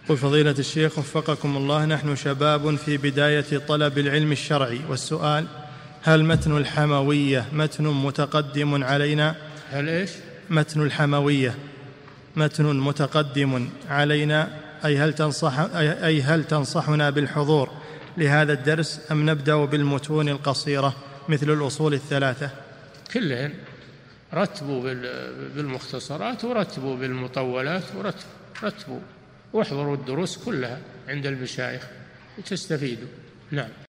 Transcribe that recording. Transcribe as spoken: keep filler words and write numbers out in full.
قل فضيلة الشيخ وفقكم الله، نحن شباب في بداية طلب العلم الشرعي، والسؤال: هل متن الحموية متن متقدم علينا؟ هل إيش؟ متن الحموية متن متقدم علينا، أي هل تنصح أي هل تنصحنا بالحضور لهذا الدرس، أم نبدأ بالمتون القصيرة مثل الأصول الثلاثة؟ كلهن، رتبوا بالمختصرات ورتبوا بالمطولات ورتبوا واحضروا الدروس كلها عند المشايخ وتستفيدوا. نعم.